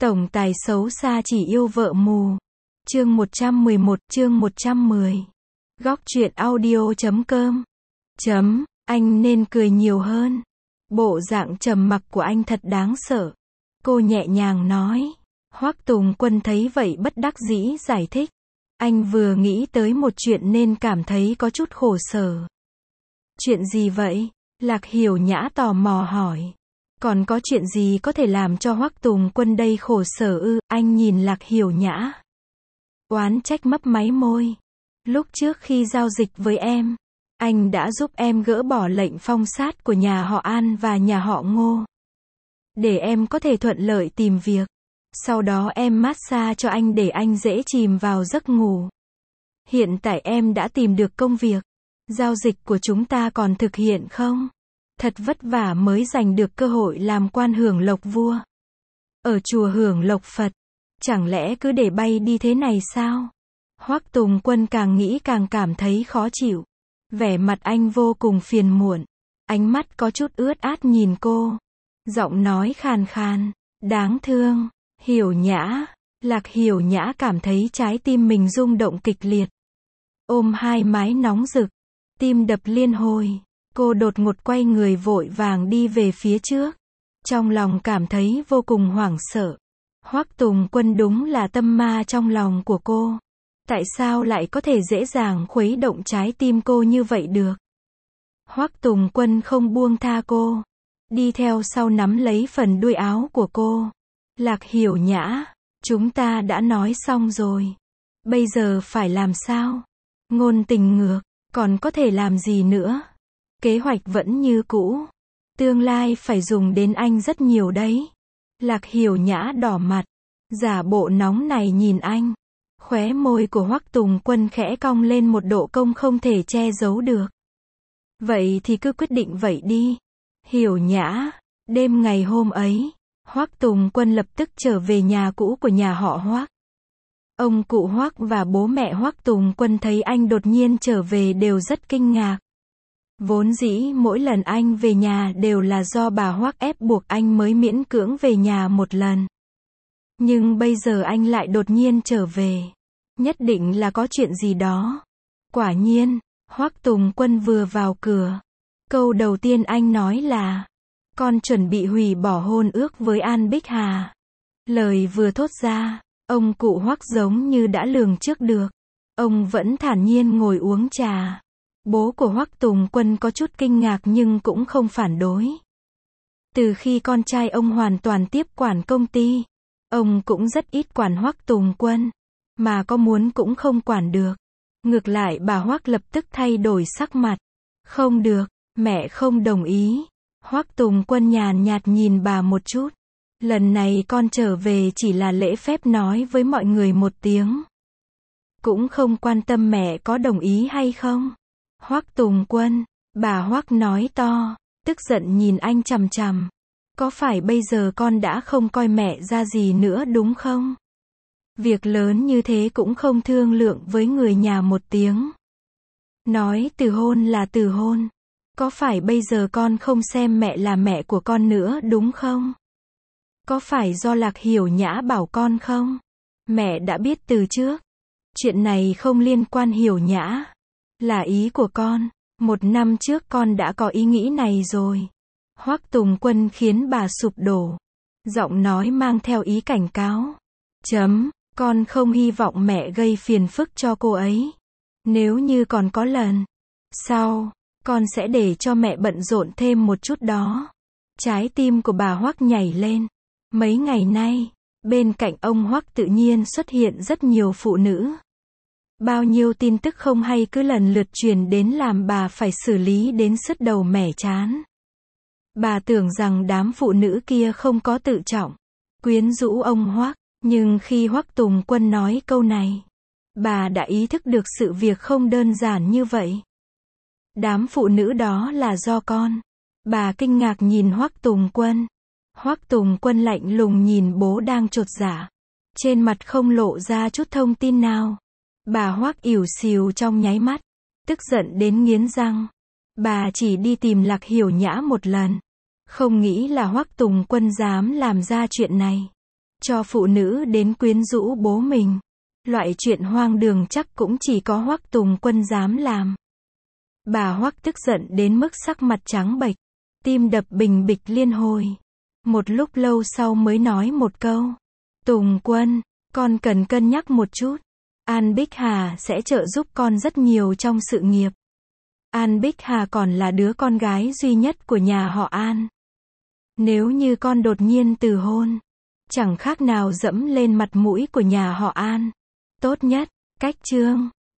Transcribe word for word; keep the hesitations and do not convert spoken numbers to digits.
Tổng tài xấu xa chỉ yêu vợ mù. Chương một trăm mười một, chương một trăm mười. Góc truyện audio chấm com. Chấm, anh nên cười nhiều hơn. Bộ dạng trầm mặc của anh thật đáng sợ. Cô nhẹ nhàng nói. Hoắc Tùng Quân thấy vậy bất đắc dĩ giải thích. Anh vừa nghĩ tới một chuyện nên cảm thấy có chút khổ sở. Chuyện gì vậy? Lạc Hiểu Nhã tò mò hỏi. Còn có chuyện gì có thể làm cho Hoắc Tùng Quân đây khổ sở ư? Anh nhìn Lạc Hiểu Nhã. Oán trách mấp máy môi. Lúc trước khi giao dịch với em, anh đã giúp em gỡ bỏ lệnh phong sát của nhà họ An và nhà họ Ngô. Để em có thể thuận lợi tìm việc. Sau đó em massage cho anh để anh dễ chìm vào giấc ngủ. Hiện tại em đã tìm được công việc. Giao dịch của chúng ta còn thực hiện không? Thật vất vả mới giành được cơ hội làm quan hưởng lộc vua. Ở chùa hưởng lộc Phật. Chẳng lẽ cứ để bay đi thế này sao? Hoắc Tùng Quân càng nghĩ càng cảm thấy khó chịu. Vẻ mặt anh vô cùng phiền muộn. Ánh mắt có chút ướt át nhìn cô. Giọng nói khàn khàn. Đáng thương. Hiểu Nhã. Lạc Hiểu Nhã cảm thấy trái tim mình rung động kịch liệt. Ôm hai mái nóng rực. Tim đập liên hồi. Cô đột ngột quay người vội vàng đi về phía trước. Trong lòng cảm thấy vô cùng hoảng sợ. Hoắc Tùng Quân đúng là tâm ma trong lòng của cô. Tại sao lại có thể dễ dàng khuấy động trái tim cô như vậy được? Hoắc Tùng Quân không buông tha cô. Đi theo sau nắm lấy phần đuôi áo của cô. Lạc Hiểu Nhã, chúng ta đã nói xong rồi. Bây giờ phải làm sao? Ngôn tình ngược, còn có thể làm gì nữa? Kế hoạch vẫn như cũ. Tương lai phải dùng đến anh rất nhiều đấy. Lạc Hiểu Nhã đỏ mặt. Giả bộ nóng này nhìn anh. Khóe môi của Hoắc Tùng Quân khẽ cong lên một độ cong không thể che giấu được. Vậy thì cứ quyết định vậy đi. Hiểu Nhã. Đêm ngày hôm ấy, Hoắc Tùng Quân lập tức trở về nhà cũ của nhà họ Hoắc. Ông cụ Hoắc và bố mẹ Hoắc Tùng Quân thấy anh đột nhiên trở về đều rất kinh ngạc. Vốn dĩ mỗi lần anh về nhà đều là do bà Hoắc ép buộc anh mới miễn cưỡng về nhà một lần. Nhưng bây giờ anh lại đột nhiên trở về. Nhất định là có chuyện gì đó. Quả nhiên, Hoắc Tùng Quân vừa vào cửa. Câu đầu tiên anh nói là, con chuẩn bị hủy bỏ hôn ước với An Bích Hà. Lời vừa thốt ra, ông cụ Hoắc giống như đã lường trước được. Ông vẫn thản nhiên ngồi uống trà. Bố của Hoắc Tùng Quân có chút kinh ngạc nhưng cũng không phản đối. Từ khi con trai ông hoàn toàn tiếp quản công ty, ông cũng rất ít quản Hoắc Tùng Quân, mà có muốn cũng không quản được. Ngược lại bà Hoắc lập tức thay đổi sắc mặt. Không được, mẹ không đồng ý. Hoắc Tùng Quân nhàn nhạt nhìn bà một chút. Lần này con trở về chỉ là lễ phép nói với mọi người một tiếng. Cũng không quan tâm mẹ có đồng ý hay không. Hoắc Tùng Quân, bà Hoắc nói to, tức giận nhìn anh chằm chằm. Có phải bây giờ con đã không coi mẹ ra gì nữa đúng không? Việc lớn như thế cũng không thương lượng với người nhà một tiếng. Nói từ hôn là từ hôn. Có phải bây giờ con không xem mẹ là mẹ của con nữa đúng không? Có phải do Lạc Hiểu Nhã bảo con không? Mẹ đã biết từ trước. Chuyện này không liên quan Hiểu Nhã. Là ý của con. Một năm trước con đã có ý nghĩ này rồi. Hoắc Tùng Quân khiến bà sụp đổ. Giọng nói mang theo ý cảnh cáo. Chấm, con không hy vọng mẹ gây phiền phức cho cô ấy. Nếu như còn có lần sau, con sẽ để cho mẹ bận rộn thêm một chút đó. Trái tim của bà Hoắc nhảy lên. Mấy ngày nay, bên cạnh ông Hoắc tự nhiên xuất hiện rất nhiều phụ nữ. Bao nhiêu tin tức không hay cứ lần lượt truyền đến làm bà phải xử lý đến sứt đầu mẻ trán. Bà tưởng rằng đám phụ nữ kia không có tự trọng, quyến rũ ông Hoắc, nhưng khi Hoắc Tùng Quân nói câu này, bà đã ý thức được sự việc không đơn giản như vậy. Đám phụ nữ đó là do con. Bà kinh ngạc nhìn Hoắc Tùng Quân. Hoắc Tùng Quân lạnh lùng nhìn bố đang chột dạ. Trên mặt không lộ ra chút thông tin nào. Bà Hoắc ỉu xìu trong nháy mắt. Tức giận đến nghiến răng. Bà chỉ đi tìm Lạc Hiểu Nhã một lần. Không nghĩ là Hoắc Tùng Quân dám làm ra chuyện này. cho phụ nữ đến quyến rũ bố mình. Loại chuyện hoang đường chắc cũng chỉ có Hoắc Tùng Quân dám làm. Bà Hoắc tức giận đến mức sắc mặt trắng bệch, tim đập bình bịch liên hồi. Một lúc lâu sau mới nói một câu. Tùng Quân, con cần cân nhắc một chút. An Bích Hà sẽ trợ giúp con rất nhiều trong sự nghiệp. An Bích Hà còn là đứa con gái duy nhất của nhà họ An. Nếu như con đột nhiên từ hôn, chẳng khác nào dẫm lên mặt mũi của nhà họ An. Tốt nhất, cách chương